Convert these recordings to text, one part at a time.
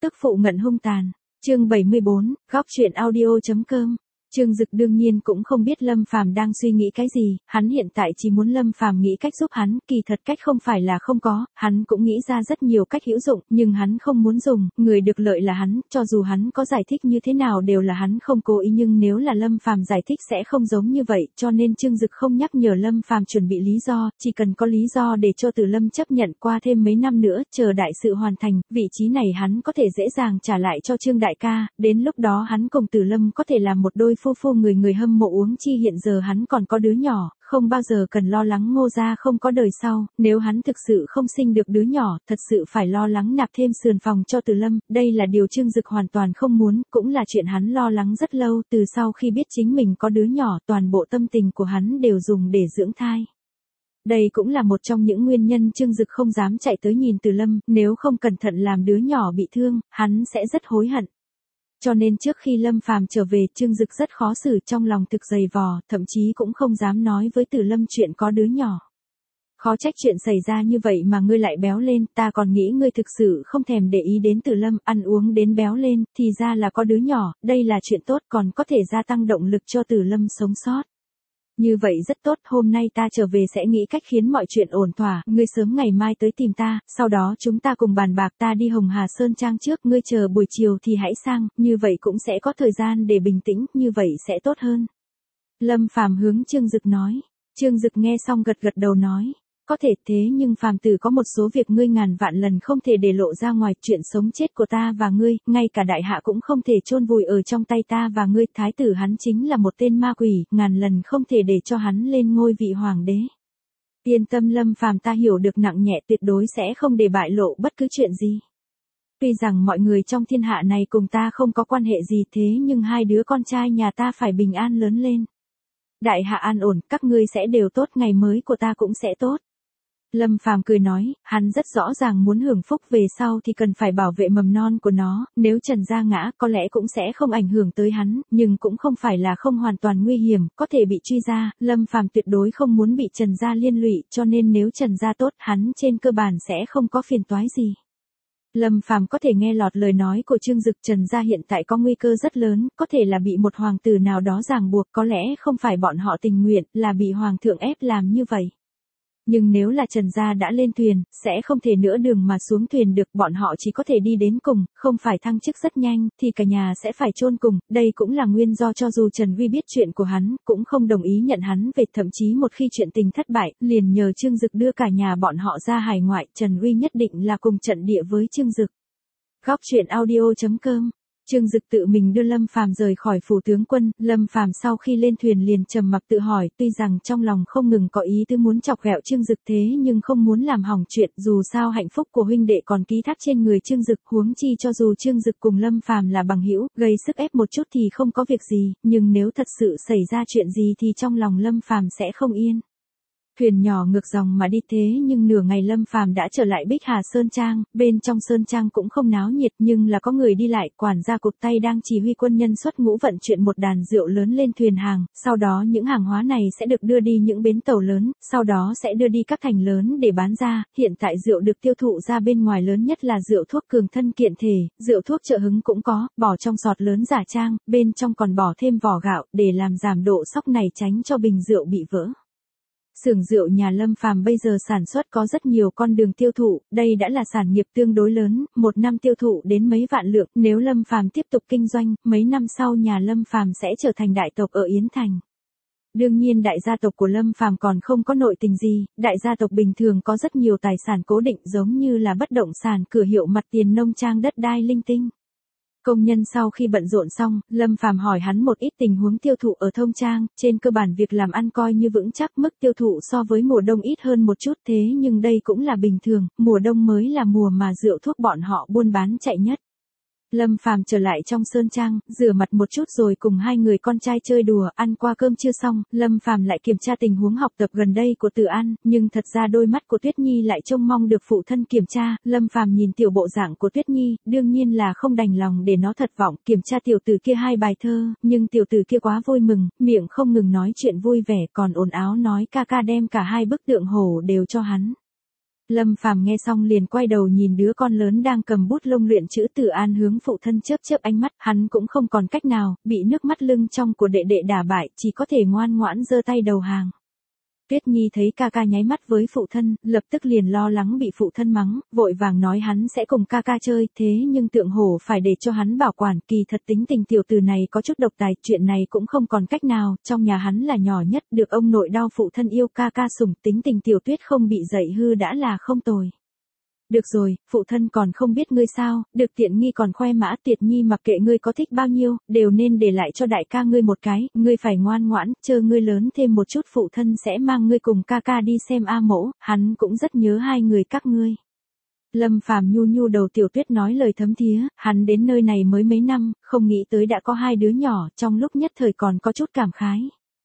tức phụ ngận hung tàn. Chương 74, góc truyện audio.com. Trương Dực đương nhiên cũng không biết Lâm Phàm đang suy nghĩ cái gì, hắn hiện tại chỉ muốn Lâm Phàm nghĩ cách giúp hắn, kỳ thật cách không phải là không có, hắn cũng nghĩ ra rất nhiều cách hữu dụng, nhưng hắn không muốn dùng, người được lợi là hắn, cho dù hắn có giải thích như thế nào đều là hắn không cố ý, nhưng nếu là Lâm Phàm giải thích sẽ không giống như vậy, cho nên Trương Dực không nhắc nhở Lâm Phàm chuẩn bị lý do, chỉ cần có lý do để cho Từ Lâm chấp nhận qua thêm mấy năm nữa, chờ đại sự hoàn thành, vị trí này hắn có thể dễ dàng trả lại cho Trương đại ca, đến lúc đó hắn cùng Từ Lâm có thể làm một đôi phu người hâm mộ huống chi hiện giờ hắn còn có đứa nhỏ, không bao giờ cần lo lắng Ngô gia không có đời sau, nếu hắn thực sự không sinh được đứa nhỏ, thật sự phải lo lắng nạp thêm sườn phòng cho Từ Lâm, đây là điều Trương Dực hoàn toàn không muốn, cũng là chuyện hắn lo lắng rất lâu, từ sau khi biết chính mình có đứa nhỏ, toàn bộ tâm tình của hắn đều dùng để dưỡng thai. Đây cũng là một trong những nguyên nhân Trương Dực không dám chạy tới nhìn Từ Lâm, nếu không cẩn thận làm đứa nhỏ bị thương, hắn sẽ rất hối hận. Cho nên trước khi Lâm Phàm trở về, Trương Dực rất khó xử, trong lòng thực dày vò, thậm chí cũng không dám nói với Từ Lâm chuyện có đứa nhỏ. Khó trách chuyện xảy ra như vậy mà ngươi lại béo lên, ta còn nghĩ ngươi thực sự không thèm để ý đến Từ Lâm, ăn uống đến béo lên, thì ra là có đứa nhỏ, đây là chuyện tốt, còn có thể gia tăng động lực cho Từ Lâm sống sót. Như vậy rất tốt, hôm nay ta trở về sẽ nghĩ cách khiến mọi chuyện ổn thỏa, ngươi sớm ngày mai tới tìm ta, sau đó chúng ta cùng bàn bạc, ta đi Hồng Hà Sơn Trang trước, ngươi chờ buổi chiều thì hãy sang, như vậy cũng sẽ có thời gian để bình tĩnh, như vậy sẽ tốt hơn. Lâm Phàm hướng Trương Dực nói. Trương Dực nghe xong gật gật đầu nói. Có thể thế nhưng Phàm tử có một số việc ngươi ngàn vạn lần không thể để lộ ra ngoài, chuyện sống chết của ta và ngươi, ngay cả đại hạ cũng không thể chôn vùi ở trong tay ta và ngươi, thái tử hắn chính là một tên ma quỷ, ngàn lần không thể để cho hắn lên ngôi vị hoàng đế. Yên tâm Lâm Phàm, ta hiểu được nặng nhẹ, tuyệt đối sẽ không để bại lộ bất cứ chuyện gì. Tuy rằng mọi người trong thiên hạ này cùng ta không có quan hệ gì, thế nhưng hai đứa con trai nhà ta phải bình an lớn lên. Đại hạ an ổn, các ngươi sẽ đều tốt, ngày mới của ta cũng sẽ tốt. Lâm Phàm cười nói, hắn rất rõ ràng muốn hưởng phúc về sau thì cần phải bảo vệ mầm non của nó, nếu Trần gia ngã có lẽ cũng sẽ không ảnh hưởng tới hắn, nhưng cũng không phải là không hoàn toàn nguy hiểm, có thể bị truy ra, Lâm Phàm tuyệt đối không muốn bị Trần gia liên lụy, cho nên nếu Trần gia tốt, hắn trên cơ bản sẽ không có phiền toái gì. Lâm Phàm có thể nghe lọt lời nói của Trương Dực, Trần gia hiện tại có nguy cơ rất lớn, có thể là bị một hoàng tử nào đó ràng buộc, có lẽ không phải bọn họ tình nguyện, là bị hoàng thượng ép làm như vậy. Nhưng nếu là Trần gia đã lên thuyền, sẽ không thể nửa đường mà xuống thuyền được, bọn họ chỉ có thể đi đến cùng, không phải thăng chức rất nhanh, thì cả nhà sẽ phải chôn cùng, đây cũng là nguyên do cho dù Trần Huy biết chuyện của hắn, cũng không đồng ý nhận hắn về, thậm chí một khi chuyện tình thất bại, liền nhờ Trương Dực đưa cả nhà bọn họ ra hải ngoại, Trần Huy nhất định là cùng trận địa với Trương Dực. Góc truyện audio.com. Trương Dực tự mình đưa Lâm Phàm rời khỏi phủ tướng quân, Lâm Phàm sau khi lên thuyền liền trầm mặc tự hỏi, tuy rằng trong lòng không ngừng có ý tư muốn chọc ghẹo Trương Dực thế nhưng không muốn làm hỏng chuyện, dù sao hạnh phúc của huynh đệ còn ký thác trên người Trương Dực, huống chi cho dù Trương Dực cùng Lâm Phàm là bằng hữu, gây sức ép một chút thì không có việc gì, nhưng nếu thật sự xảy ra chuyện gì thì trong lòng Lâm Phàm sẽ không yên. Thuyền nhỏ ngược dòng mà đi, thế nhưng nửa ngày Lâm Phàm đã trở lại Bích Hà Sơn Trang, bên trong Sơn Trang cũng không náo nhiệt nhưng là có người đi lại, quản gia cụt tay đang chỉ huy quân nhân xuất ngũ vận chuyển một đàn rượu lớn lên thuyền hàng, sau đó những hàng hóa này sẽ được đưa đi những bến tàu lớn, sau đó sẽ đưa đi các thành lớn để bán ra, hiện tại rượu được tiêu thụ ra bên ngoài lớn nhất là rượu thuốc cường thân kiện thể, rượu thuốc trợ hứng cũng có, bỏ trong sọt lớn giả trang, bên trong còn bỏ thêm vỏ gạo, để làm giảm độ sóc này tránh cho bình rượu bị vỡ. Xưởng rượu nhà Lâm Phàm bây giờ sản xuất có rất nhiều con đường tiêu thụ, đây đã là sản nghiệp tương đối lớn, một năm tiêu thụ đến mấy vạn lượng, nếu Lâm Phàm tiếp tục kinh doanh, mấy năm sau nhà Lâm Phàm sẽ trở thành đại tộc ở Yến Thành. Đương nhiên đại gia tộc của Lâm Phàm còn không có nội tình gì, đại gia tộc bình thường có rất nhiều tài sản cố định giống như là bất động sản, cửa hiệu, mặt tiền, nông trang, đất đai linh tinh. Công nhân sau khi bận rộn xong, Lâm Phàm hỏi hắn một ít tình huống tiêu thụ ở Thông Trang, trên cơ bản việc làm ăn coi như vững chắc, mức tiêu thụ so với mùa đông ít hơn một chút, thế nhưng đây cũng là bình thường, mùa đông mới là mùa mà rượu thuốc bọn họ buôn bán chạy nhất. Lâm Phàm trở lại trong Sơn Trang, rửa mặt một chút rồi cùng hai người con trai chơi đùa, ăn qua cơm chưa xong, Lâm Phàm lại kiểm tra tình huống học tập gần đây của Từ An, nhưng thật ra đôi mắt của Tuyết Nhi lại trông mong được phụ thân kiểm tra, Lâm Phàm nhìn tiểu bộ dạng của Tuyết Nhi, đương nhiên là không đành lòng để nó thất vọng, kiểm tra tiểu tử kia 2 bài thơ, nhưng tiểu tử kia quá vui mừng, miệng không ngừng nói chuyện vui vẻ, còn ồn ào nói ca ca đem cả 2 bức tượng hổ đều cho hắn. Lâm Phàm nghe xong liền quay đầu nhìn đứa con lớn đang cầm bút lông luyện chữ. Từ An hướng phụ thân chớp chớp ánh mắt, hắn cũng không còn cách nào, bị nước mắt lưng trong của đệ đệ đả bại, chỉ có thể ngoan ngoãn giơ tay đầu hàng. Tuyết Nhi thấy ca ca nháy mắt với phụ thân, lập tức liền lo lắng bị phụ thân mắng, vội vàng nói hắn sẽ cùng ca ca chơi, thế nhưng Tượng Hổ phải để cho hắn bảo quản, kỳ thật tính tình tiểu tử này có chút độc tài, chuyện này cũng không còn cách nào, trong nhà hắn là nhỏ nhất, được ông nội đau phụ thân yêu, ca ca sủng, tính tình tiểu Tuyết không bị dạy hư đã là không tồi. Được rồi, phụ thân còn không biết ngươi sao, được tiện nghi còn khoe mã. Tiệt Nhi mặc kệ ngươi có thích bao nhiêu, đều nên để lại cho đại ca ngươi một cái, ngươi phải ngoan ngoãn, chờ ngươi lớn thêm một chút phụ thân sẽ mang ngươi cùng ca ca đi xem A Mẫu, hắn cũng rất nhớ hai người các ngươi. Lâm Phàm nhu nhu đầu tiểu Tuyết nói lời thấm thía, hắn đến nơi này mới mấy năm, không nghĩ tới đã có hai đứa nhỏ, trong lúc nhất thời còn có chút cảm khái.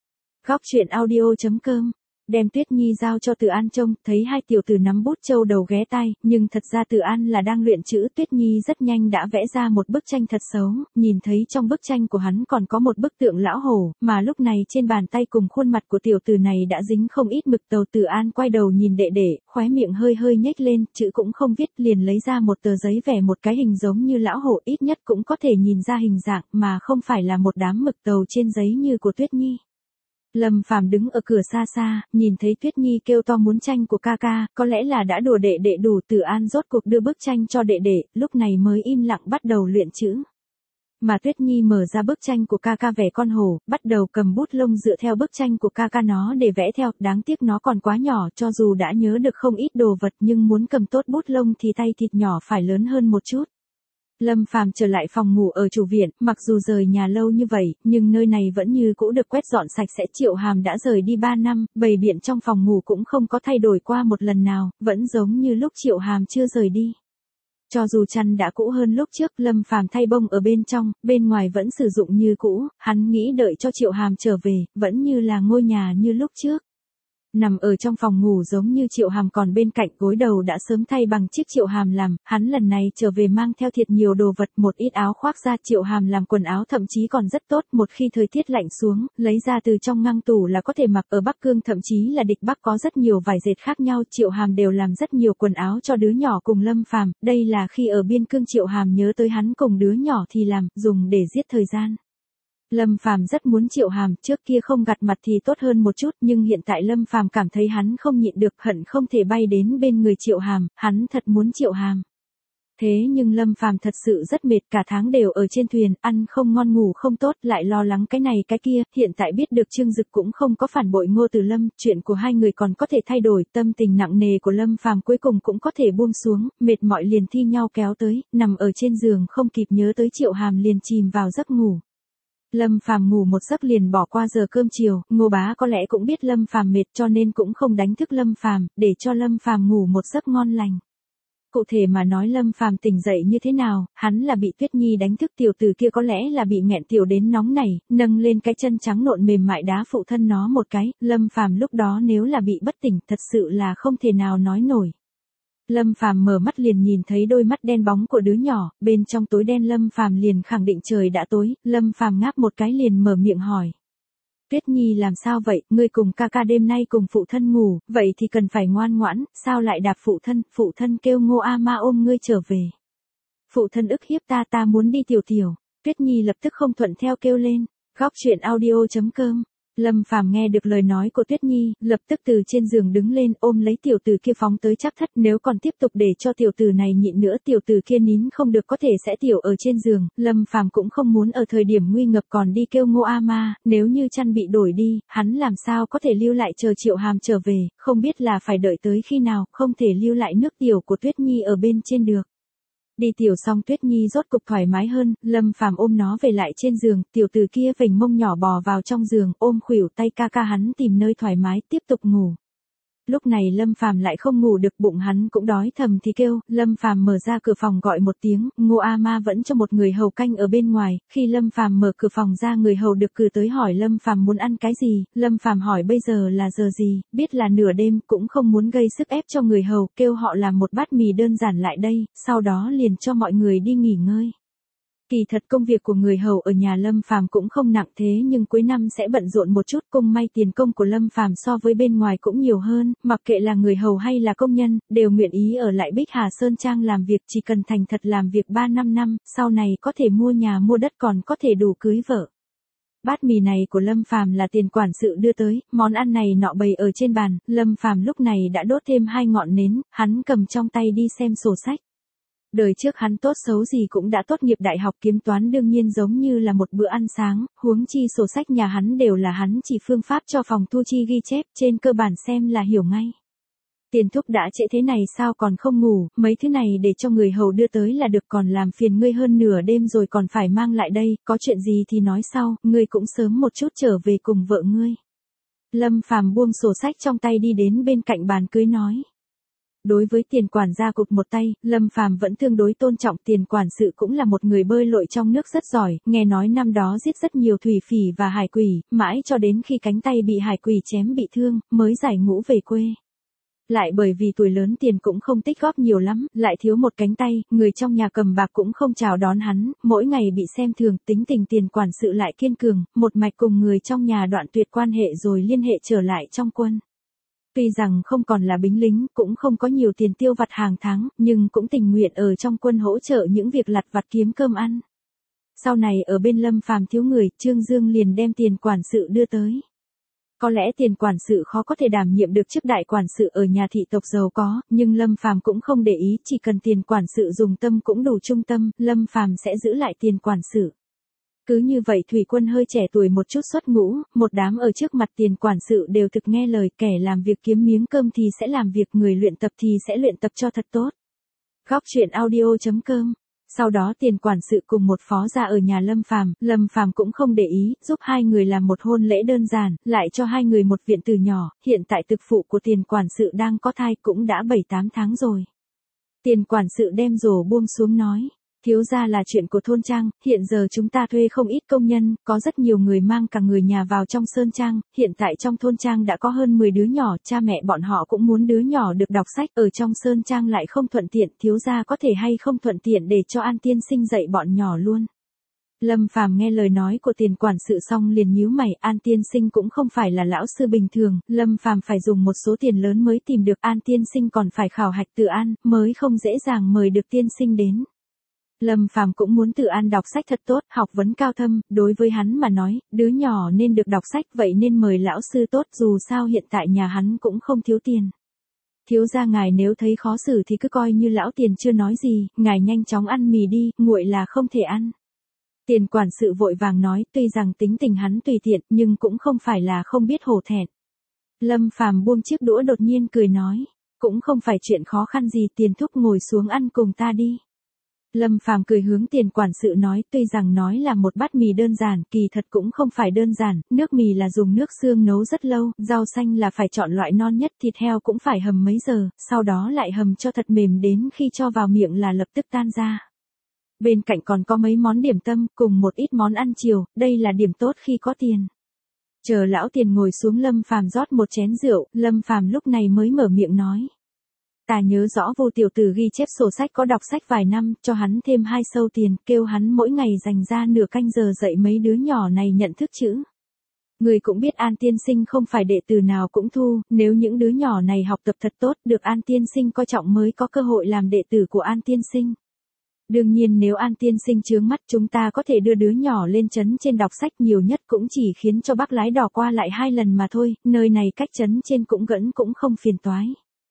Góc truyện audio.com đem Tuyết Nhi giao cho Từ An trông, thấy hai tiểu tử nắm bút châu đầu ghé tai, nhưng thật ra Từ An là đang luyện chữ. Tuyết Nhi rất nhanh đã vẽ ra một bức tranh thật xấu, nhìn thấy trong bức tranh của hắn còn có một bức tượng lão hổ, mà lúc này trên bàn tay cùng khuôn mặt của tiểu tử này đã dính không ít mực tàu. Từ An quay đầu nhìn đệ đệ, khóe miệng hơi hơi nhếch lên, chữ cũng không viết, liền lấy ra một tờ giấy vẽ một cái hình giống như lão hổ, ít nhất cũng có thể nhìn ra hình dạng, mà không phải là một đám mực tàu trên giấy như của Tuyết Nhi. Lâm Phàm đứng ở cửa xa xa, nhìn thấy Tuyết Nhi kêu to muốn tranh của ca ca, có lẽ là đã đùa đệ đệ đủ. Từ An rốt cuộc đưa bức tranh cho đệ đệ, lúc này mới im lặng bắt đầu luyện chữ. Mà Tuyết Nhi mở ra bức tranh của ca ca vẽ con hổ, bắt đầu cầm bút lông dựa theo bức tranh của ca ca nó để vẽ theo, đáng tiếc nó còn quá nhỏ, cho dù đã nhớ được không ít đồ vật nhưng muốn cầm tốt bút lông thì tay thịt nhỏ phải lớn hơn một chút. Lâm Phàm trở lại phòng ngủ ở chủ viện, mặc dù rời nhà lâu như vậy, nhưng nơi này vẫn như cũ được quét dọn sạch sẽ. Triệu Hàm đã rời đi 3 năm, bày biện trong phòng ngủ cũng không có thay đổi qua một lần nào, vẫn giống như lúc Triệu Hàm chưa rời đi. Cho dù chăn đã cũ hơn lúc trước, Lâm Phàm thay bông ở bên trong, bên ngoài vẫn sử dụng như cũ, hắn nghĩ đợi cho Triệu Hàm trở về, vẫn như là ngôi nhà như lúc trước. Nằm ở trong phòng ngủ giống như Triệu Hàm còn bên cạnh, gối đầu đã sớm thay bằng chiếc Triệu Hàm làm, hắn lần này trở về mang theo thiệt nhiều đồ vật, một ít áo khoác ra. Triệu Hàm làm quần áo thậm chí còn rất tốt, một khi thời tiết lạnh xuống, lấy ra từ trong ngăn tủ là có thể mặc. Ở Bắc Cương thậm chí là địch Bắc có rất nhiều vải dệt khác nhau, Triệu Hàm đều làm rất nhiều quần áo cho đứa nhỏ cùng Lâm Phàm, đây là khi ở biên cương Triệu Hàm nhớ tới hắn cùng đứa nhỏ thì làm, dùng để giết thời gian. Lâm Phàm rất muốn Triệu Hàm, trước kia không gặt mặt thì tốt hơn một chút, nhưng hiện tại Lâm Phàm cảm thấy hắn không nhịn được, hận không thể bay đến bên người Triệu Hàm, hắn thật muốn Triệu Hàm. Thế nhưng Lâm Phàm thật sự rất mệt, cả tháng đều ở trên thuyền, ăn không ngon ngủ không tốt, lại lo lắng cái này cái kia, hiện tại biết được Trương Dực cũng không có phản bội Ngô Từ Lâm, chuyện của hai người còn có thể thay đổi, tâm tình nặng nề của Lâm Phàm cuối cùng cũng có thể buông xuống, mệt mỏi liền thi nhau kéo tới, nằm ở trên giường không kịp nhớ tới Triệu Hàm liền chìm vào giấc ngủ. Lâm Phàm ngủ một giấc liền bỏ qua giờ cơm chiều, Ngô Bá có lẽ cũng biết Lâm Phàm mệt cho nên cũng không đánh thức Lâm Phàm, để cho Lâm Phàm ngủ một giấc ngon lành. Cụ thể mà nói Lâm Phàm tỉnh dậy như thế nào, hắn là bị Tuyết Nhi đánh thức, tiểu tử kia có lẽ là bị nghẹn tiểu đến nóng nảy, nâng lên cái chân trắng nộn mềm mại đá phụ thân nó một cái, Lâm Phàm lúc đó nếu là bị bất tỉnh thật sự là không thể nào nói nổi. Lâm Phàm mở mắt liền nhìn thấy đôi mắt đen bóng của đứa nhỏ, bên trong tối đen Lâm Phàm liền khẳng định trời đã tối, Lâm Phàm ngáp một cái liền mở miệng hỏi. Tuyết Nhi làm sao vậy, ngươi cùng ca ca đêm nay cùng phụ thân ngủ, vậy thì cần phải ngoan ngoãn, sao lại đạp phụ thân kêu Ngô A Ma ôm ngươi trở về. Phụ thân ức hiếp ta muốn đi tiểu tiểu, Tuyết Nhi lập tức không thuận theo kêu lên, góc truyện audio.com. Lâm Phàm nghe được lời nói của Tuyết Nhi, lập tức từ trên giường đứng lên ôm lấy tiểu tử kia phóng tới Trác Thất, nếu còn tiếp tục để cho tiểu tử này nhịn nữa tiểu tử kia nín không được có thể sẽ tiểu ở trên giường, Lâm Phàm cũng không muốn ở thời điểm nguy ngập còn đi kêu Ngô A Ma, nếu như chăn bị đổi đi, hắn làm sao có thể lưu lại chờ Triệu Hàm trở về, không biết là phải đợi tới khi nào, không thể lưu lại nước tiểu của Tuyết Nhi ở bên trên được. Đi tiểu xong Tuyết Nhi rốt cục thoải mái hơn, Lâm Phàm ôm nó về lại trên giường, tiểu tử kia vểnh mông nhỏ bò vào trong giường, ôm khuỷu tay ca ca hắn tìm nơi thoải mái, tiếp tục ngủ. Lúc này Lâm Phàm lại không ngủ được, bụng hắn cũng đói thầm thì kêu, Lâm Phàm mở ra cửa phòng gọi một tiếng, Ngô A Ma vẫn cho một người hầu canh ở bên ngoài, khi Lâm Phàm mở cửa phòng ra người hầu được cử tới hỏi Lâm Phàm muốn ăn cái gì, Lâm Phàm hỏi bây giờ là giờ gì, biết là nửa đêm, cũng không muốn gây sức ép cho người hầu, kêu họ làm một bát mì đơn giản lại đây, sau đó liền cho mọi người đi nghỉ ngơi. Kỳ thật công việc của người hầu ở nhà Lâm Phàm cũng không nặng thế nhưng cuối năm sẽ bận rộn một chút, cung may tiền công của Lâm Phàm so với bên ngoài cũng nhiều hơn, mặc kệ là người hầu hay là công nhân, đều nguyện ý ở lại Bích Hà Sơn Trang làm việc, chỉ cần thành thật làm việc 3-5 năm, sau này có thể mua nhà mua đất còn có thể đủ cưới vợ. Bát mì này của Lâm Phàm là tiền quản sự đưa tới, món ăn này nọ bày ở trên bàn, Lâm Phàm lúc này đã đốt thêm 2 ngọn nến, hắn cầm trong tay đi xem sổ sách. Đời trước hắn tốt xấu gì cũng đã tốt nghiệp đại học, kiếm toán đương nhiên giống như là một bữa ăn sáng, huống chi sổ sách nhà hắn đều là hắn chỉ phương pháp cho phòng thu chi ghi chép, trên cơ bản xem là hiểu ngay. Tiền thúc đã trễ thế này sao còn không ngủ, mấy thứ này để cho người hầu đưa tới là được, còn làm phiền ngươi hơn nửa đêm rồi còn phải mang lại đây, có chuyện gì thì nói sau, ngươi cũng sớm một chút trở về cùng vợ ngươi. Lâm Phàm buông sổ sách trong tay đi đến bên cạnh bàn cưới nói. Đối với tiền quản gia cụt một tay, Lâm Phàm vẫn tương đối tôn trọng, tiền quản sự cũng là một người bơi lội trong nước rất giỏi, nghe nói năm đó giết rất nhiều thủy phỉ và hải quỷ, mãi cho đến khi cánh tay bị hải quỷ chém bị thương, mới giải ngũ về quê. Lại bởi vì tuổi lớn tiền cũng không tích góp nhiều lắm, lại thiếu một cánh tay, người trong nhà cầm bạc cũng không chào đón hắn, mỗi ngày bị xem thường, tính tình tiền quản sự lại kiên cường, một mạch cùng người trong nhà đoạn tuyệt quan hệ rồi liên hệ trở lại trong quân. Tuy rằng không còn là binh lính, cũng không có nhiều tiền tiêu vặt hàng tháng, nhưng cũng tình nguyện ở trong quân hỗ trợ những việc lặt vặt kiếm cơm ăn. Sau này ở bên Lâm Phàm thiếu người, Trương Dương liền đem tiền quản sự đưa tới. Có lẽ tiền quản sự khó có thể đảm nhiệm được chức đại quản sự ở nhà thị tộc giàu có, nhưng Lâm Phàm cũng không để ý, chỉ cần tiền quản sự dùng tâm cũng đủ trung tâm, Lâm Phàm sẽ giữ lại tiền quản sự. Cứ như vậy thủy quân hơi trẻ tuổi một chút xuất ngũ, một đám ở trước mặt tiền quản sự đều thực nghe lời, kẻ làm việc kiếm miếng cơm thì sẽ làm việc, người luyện tập thì sẽ luyện tập cho thật tốt. Góc truyện audio.com. Sau đó tiền quản sự cùng một phó gia ở nhà Lâm Phàm cũng không để ý, giúp hai người làm một hôn lễ đơn giản, lại cho hai người một viện tử nhỏ, hiện tại thực phụ của tiền quản sự đang có thai cũng đã 7-8 tháng rồi. Tiền quản sự đem rổ buông xuống nói. Thiếu gia là chuyện của thôn trang, hiện giờ chúng ta thuê không ít công nhân, có rất nhiều người mang cả người nhà vào trong sơn trang, hiện tại trong thôn trang đã có hơn 10 đứa nhỏ, cha mẹ bọn họ cũng muốn đứa nhỏ được đọc sách, ở trong sơn trang lại không thuận tiện, thiếu gia có thể hay không thuận tiện để cho An tiên sinh dạy bọn nhỏ luôn. Lâm Phàm nghe lời nói của tiền quản sự xong liền nhíu mày, An tiên sinh cũng không phải là lão sư bình thường, Lâm Phàm phải dùng một số tiền lớn mới tìm được, An tiên sinh còn phải khảo hạch tự an, mới không dễ dàng mời được tiên sinh đến. Lâm Phàm cũng muốn tự an đọc sách thật tốt, học vấn cao thâm, đối với hắn mà nói, đứa nhỏ nên được đọc sách, vậy nên mời lão sư tốt, dù sao hiện tại nhà hắn cũng không thiếu tiền. Thiếu gia ngài nếu thấy khó xử thì cứ coi như lão tiền chưa nói gì, ngài nhanh chóng ăn mì đi, nguội là không thể ăn. Tiền quản sự vội vàng nói, tuy rằng tính tình hắn tùy tiện, nhưng cũng không phải là không biết hổ thẹn. Lâm Phàm buông chiếc đũa đột nhiên cười nói, cũng không phải chuyện khó khăn gì, tiền thúc ngồi xuống ăn cùng ta đi. Lâm Phàm cười hướng tiền quản sự nói, tuy rằng nói là một bát mì đơn giản, kỳ thật cũng không phải đơn giản, nước mì là dùng nước xương nấu rất lâu, rau xanh là phải chọn loại non nhất, thịt heo cũng phải hầm mấy giờ, sau đó lại hầm cho thật mềm đến khi cho vào miệng là lập tức tan ra. Bên cạnh còn có mấy món điểm tâm, cùng một ít món ăn chiều, đây là điểm tốt khi có tiền. Chờ lão tiền ngồi xuống, Lâm Phàm rót một chén rượu, Lâm Phàm lúc này mới mở miệng nói. Ta nhớ rõ Vô tiểu tử ghi chép sổ sách có đọc sách vài năm, cho hắn thêm 2 sâu tiền, kêu hắn mỗi ngày dành ra nửa canh giờ dạy mấy đứa nhỏ này nhận thức chữ. Người cũng biết An tiên sinh không phải đệ tử nào cũng thu, nếu những đứa nhỏ này học tập thật tốt, được An tiên sinh coi trọng mới có cơ hội làm đệ tử của An tiên sinh. Đương nhiên nếu An tiên sinh chướng mắt, chúng ta có thể đưa đứa nhỏ lên trấn trên đọc sách, nhiều nhất cũng chỉ khiến cho bác lái đò qua lại 2 lần mà thôi, nơi này cách trấn trên cũng cũng không phiền toái.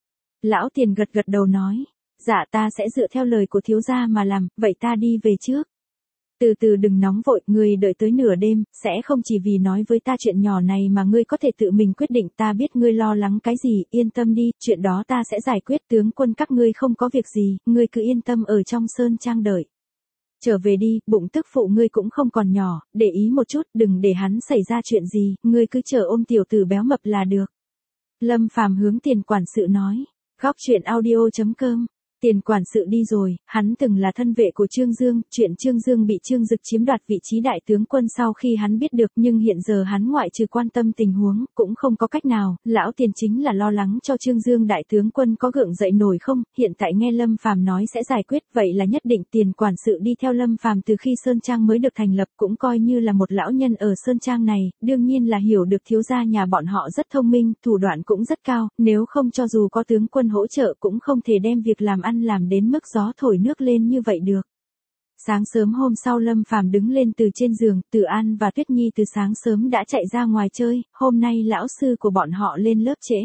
Lão tiền gật gật đầu nói, dạ ta sẽ dựa theo lời của thiếu gia mà làm, vậy ta đi về trước. Từ từ đừng nóng vội, ngươi đợi tới nửa đêm, sẽ không chỉ vì nói với ta chuyện nhỏ này mà ngươi có thể tự mình quyết định, ta biết ngươi lo lắng cái gì, yên tâm đi, chuyện đó ta sẽ giải quyết, tướng quân các ngươi không có việc gì, ngươi cứ yên tâm ở trong sơn trang đợi. Trở về đi, bụng tức phụ ngươi cũng không còn nhỏ, để ý một chút, đừng để hắn xảy ra chuyện gì, ngươi cứ chờ ôm tiểu tử béo mập là được. Lâm Phàm hướng tiền quản sự nói. Góc truyện audio.com Tiền quản sự đi rồi, hắn từng là thân vệ của Trương Dương, chuyện Trương Dương bị Trương Dực chiếm đoạt vị trí đại tướng quân sau khi hắn biết được, nhưng hiện giờ hắn ngoại trừ quan tâm tình huống, cũng không có cách nào, lão tiền chính là lo lắng cho Trương Dương đại tướng quân có gượng dậy nổi không, hiện tại nghe Lâm Phàm nói sẽ giải quyết, vậy là nhất định. Tiền quản sự đi theo Lâm Phàm từ khi Sơn Trang mới được thành lập, cũng coi như là một lão nhân ở Sơn Trang này, đương nhiên là hiểu được thiếu gia nhà bọn họ rất thông minh, thủ đoạn cũng rất cao, nếu không cho dù có tướng quân hỗ trợ cũng không thể đem việc làm ăn làm đến mức gió thổi nước lên như vậy được. Sáng sớm hôm sau Lâm Phàm đứng lên từ trên giường, Từ An và Tuyết Nhi từ sáng sớm đã chạy ra ngoài chơi, hôm nay lão sư của bọn họ lên lớp trễ.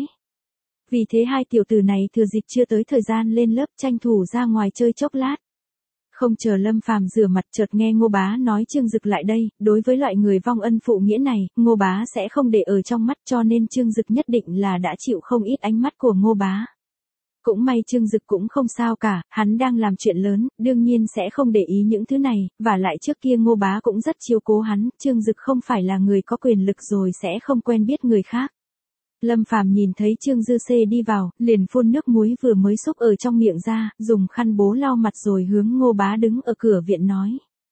Vì thế hai tiểu tử này thừa dịp chưa tới thời gian lên lớp tranh thủ ra ngoài chơi chốc lát. Không chờ Lâm Phàm rửa mặt chợt nghe Ngô Bá nói Trương Dực lại đây, đối với loại người vong ân phụ nghĩa này, Ngô Bá sẽ không để ở trong mắt cho nên Trương Dực nhất định là đã chịu không ít ánh mắt của Ngô Bá. Cũng may Trương Dực cũng không sao cả, hắn đang làm chuyện lớn, đương nhiên sẽ không để ý những thứ này, và lại trước kia Ngô Bá cũng rất chiếu cố hắn, Trương Dực không phải là người có quyền lực rồi sẽ không quen biết người khác. Lâm Phàm nhìn thấy Trương Dư Xê đi vào, liền phun nước muối vừa mới xúc ở trong miệng ra, dùng khăn bố lau mặt rồi hướng Ngô Bá đứng ở cửa viện nói.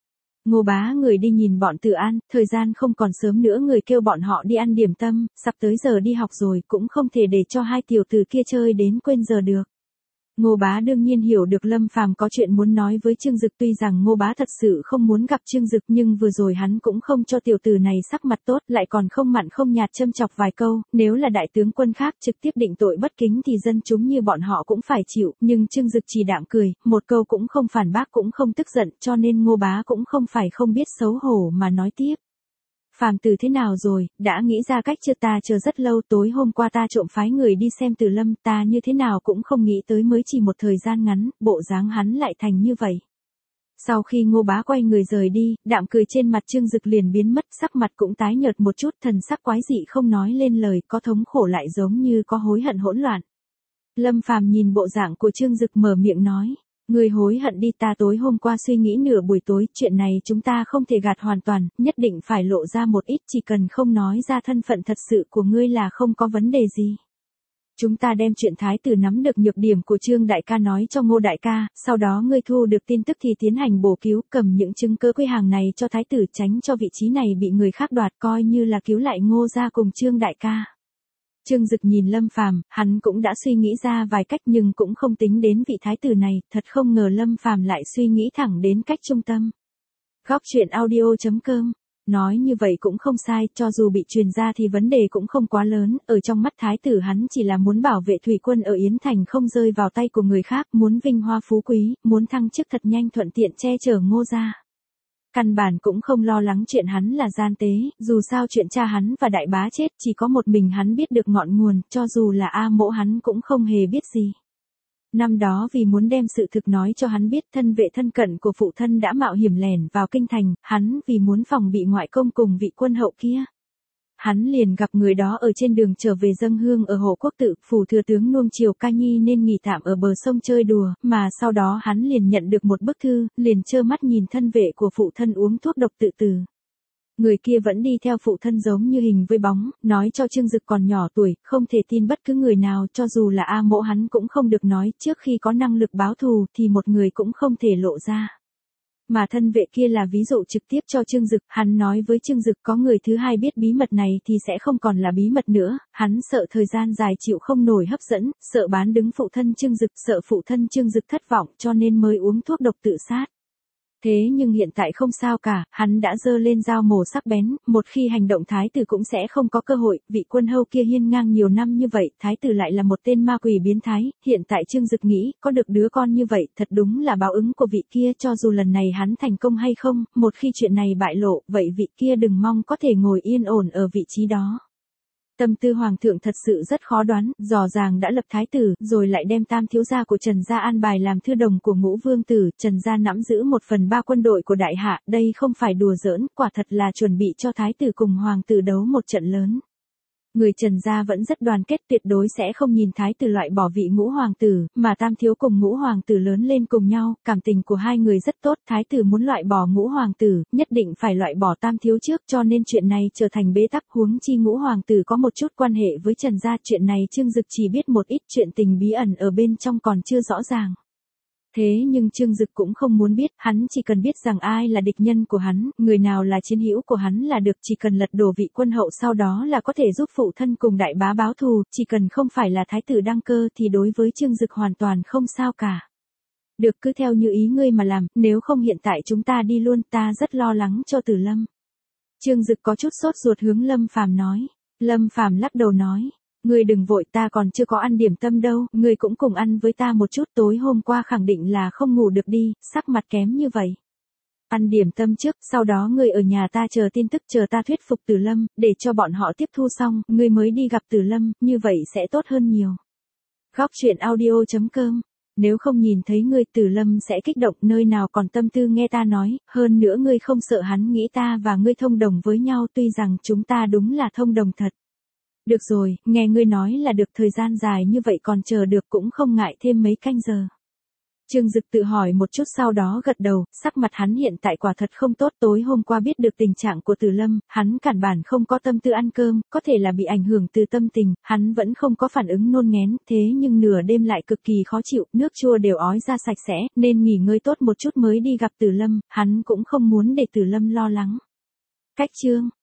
Ngô Bá người đi nhìn bọn Từ An, thời gian không còn sớm nữa, người kêu bọn họ đi ăn điểm tâm, sắp tới giờ đi học rồi, cũng không thể để cho hai tiểu tử kia chơi đến quên giờ được. Ngô Bá đương nhiên hiểu được Lâm Phàm có chuyện muốn nói với Trương Dực, tuy rằng Ngô Bá thật sự không muốn gặp Trương Dực nhưng vừa rồi hắn cũng không cho tiểu tử này sắc mặt tốt, lại còn không mặn không nhạt châm chọc vài câu, nếu là đại tướng quân khác trực tiếp định tội bất kính thì dân chúng như bọn họ cũng phải chịu, nhưng Trương Dực chỉ đạm cười, một câu cũng không phản bác cũng không tức giận, cho nên Ngô Bá cũng không phải không biết xấu hổ mà nói tiếp. Phàm Tử thế nào rồi, đã nghĩ ra cách chưa? Ta chờ rất lâu, tối hôm qua ta trộm phái người đi xem Từ Lâm, ta như thế nào cũng không nghĩ tới mới chỉ một thời gian ngắn, bộ dáng hắn lại thành như vậy. Sau khi Ngô Bá quay người rời đi, đạm cười trên mặt Trương Dực liền biến mất, sắc mặt cũng tái nhợt một chút, thần sắc quái dị không nói lên lời, có thống khổ lại giống như có hối hận hỗn loạn. Lâm Phàm nhìn bộ dạng của Trương Dực mở miệng nói. Ngươi hối hận đi, ta tối hôm qua suy nghĩ nửa buổi tối, chuyện này chúng ta không thể gạt hoàn toàn, nhất định phải lộ ra một ít, chỉ cần không nói ra thân phận thật sự của ngươi là không có vấn đề gì. Chúng ta đem chuyện thái tử nắm được nhược điểm của Trương đại ca nói cho Ngô đại ca, sau đó ngươi thu được tin tức thì tiến hành bổ cứu, cầm những chứng cứ quy hàng này cho thái tử, tránh cho vị trí này bị người khác đoạt, coi như là cứu lại Ngô gia cùng Trương đại ca. Trương Dực nhìn Lâm Phàm, hắn cũng đã suy nghĩ ra vài cách nhưng cũng không tính đến vị thái tử này, thật không ngờ Lâm Phàm lại suy nghĩ thẳng đến cách trung tâm. Góc truyện audio.com. Nói như vậy cũng không sai, cho dù bị truyền ra thì vấn đề cũng không quá lớn, ở trong mắt thái tử hắn chỉ là muốn bảo vệ thủy quân ở Yến Thành không rơi vào tay của người khác, muốn vinh hoa phú quý, muốn thăng chức thật nhanh thuận tiện che chở Ngô gia. Căn bản cũng không lo lắng chuyện hắn là gian tế, dù sao chuyện cha hắn và đại bá chết chỉ có một mình hắn biết được ngọn nguồn, cho dù là A Mỗ hắn cũng không hề biết gì. Năm đó vì muốn đem sự thực nói cho hắn biết, thân vệ thân cận của phụ thân đã mạo hiểm lẻn vào kinh thành, hắn vì muốn phòng bị ngoại công cùng vị quân hậu kia. Hắn liền gặp người đó ở trên đường trở về dâng hương ở Hộ Quốc Tự, phủ thừa tướng nuông chiều Ca Nhi nên nghỉ tạm ở bờ sông chơi đùa, mà sau đó hắn liền nhận được một bức thư, liền trơ mắt nhìn thân vệ của phụ thân uống thuốc độc tự tử. Người kia vẫn đi theo phụ thân giống như hình với bóng, nói cho Trương Dực còn nhỏ tuổi, không thể tin bất cứ người nào, cho dù là A Mỗ hắn cũng không được nói, trước khi có năng lực báo thù thì một người cũng không thể lộ ra. Mà thân vệ kia là ví dụ trực tiếp cho Trương Dực, hắn nói với Trương Dực có người thứ hai biết bí mật này thì sẽ không còn là bí mật nữa, hắn sợ thời gian dài chịu không nổi hấp dẫn, sợ bán đứng phụ thân Trương Dực, sợ phụ thân Trương Dực thất vọng cho nên mới uống thuốc độc tự sát. Thế nhưng hiện tại không sao cả, hắn đã giơ lên dao mổ sắc bén, một khi hành động thái tử cũng sẽ không có cơ hội, vị quân hầu kia hiên ngang nhiều năm như vậy, thái tử lại là một tên ma quỷ biến thái, hiện tại Trương Dực nghĩ, có được đứa con như vậy, thật đúng là báo ứng của vị kia, cho dù lần này hắn thành công hay không, một khi chuyện này bại lộ, vậy vị kia đừng mong có thể ngồi yên ổn ở vị trí đó. Tâm tư hoàng thượng thật sự rất khó đoán, rõ ràng đã lập thái tử, rồi lại đem tam thiếu gia của Trần gia an bài làm thư đồng của Ngũ vương tử, Trần gia nắm giữ 1/3 quân đội của đại hạ, đây không phải đùa giỡn, quả thật là chuẩn bị cho thái tử cùng hoàng tử đấu một trận lớn. Người Trần gia vẫn rất đoàn kết, tuyệt đối sẽ không nhìn thái tử loại bỏ vị Ngũ hoàng tử, mà tam thiếu cùng Ngũ hoàng tử lớn lên cùng nhau, cảm tình của hai người rất tốt, thái tử muốn loại bỏ Ngũ hoàng tử, nhất định phải loại bỏ tam thiếu trước, cho nên chuyện này trở thành bế tắc, huống chi Ngũ hoàng tử có một chút quan hệ với Trần gia, chuyện này Trương Dực chỉ biết một ít, chuyện tình bí ẩn ở bên trong còn chưa rõ ràng. Thế nhưng Trương Dực cũng không muốn biết, hắn chỉ cần biết rằng ai là địch nhân của hắn, người nào là chiến hữu của hắn là được, chỉ cần lật đổ vị quân hậu sau đó là có thể giúp phụ thân cùng đại bá báo thù, chỉ cần không phải là thái tử đăng cơ thì đối với Trương Dực hoàn toàn không sao cả. Được, cứ theo như ý ngươi mà làm, nếu không hiện tại chúng ta đi luôn, ta rất lo lắng cho Tử Lâm. Trương Dực có chút sốt ruột hướng Lâm Phàm nói. Lâm Phàm lắc đầu nói, ngươi đừng vội, ta còn chưa có ăn điểm tâm đâu, ngươi cũng cùng ăn với ta một chút, tối hôm qua khẳng định là không ngủ được đi, sắc mặt kém như vậy. Ăn điểm tâm trước, sau đó ngươi ở nhà ta chờ tin tức, chờ ta thuyết phục Tử Lâm, để cho bọn họ tiếp thu xong, ngươi mới đi gặp Tử Lâm, như vậy sẽ tốt hơn nhiều. Góc truyện audio.com. Nếu không nhìn thấy ngươi, Tử Lâm sẽ kích động, nơi nào còn tâm tư nghe ta nói, hơn nữa ngươi không sợ hắn nghĩ ta và ngươi thông đồng với nhau, tuy rằng chúng ta đúng là thông đồng thật. Được rồi, nghe ngươi nói là được, thời gian dài như vậy còn chờ được cũng không ngại thêm mấy canh giờ. Trương Dực tự hỏi một chút sau đó gật đầu, sắc mặt hắn hiện tại quả thật không tốt, tối hôm qua biết được tình trạng của Tử Lâm, hắn căn bản không có tâm tư ăn cơm, có thể là bị ảnh hưởng từ tâm tình, hắn vẫn không có phản ứng nôn nghén, thế nhưng nửa đêm lại cực kỳ khó chịu, nước chua đều ói ra sạch sẽ, nên nghỉ ngơi tốt một chút mới đi gặp Tử Lâm, hắn cũng không muốn để Tử Lâm lo lắng. Cách chương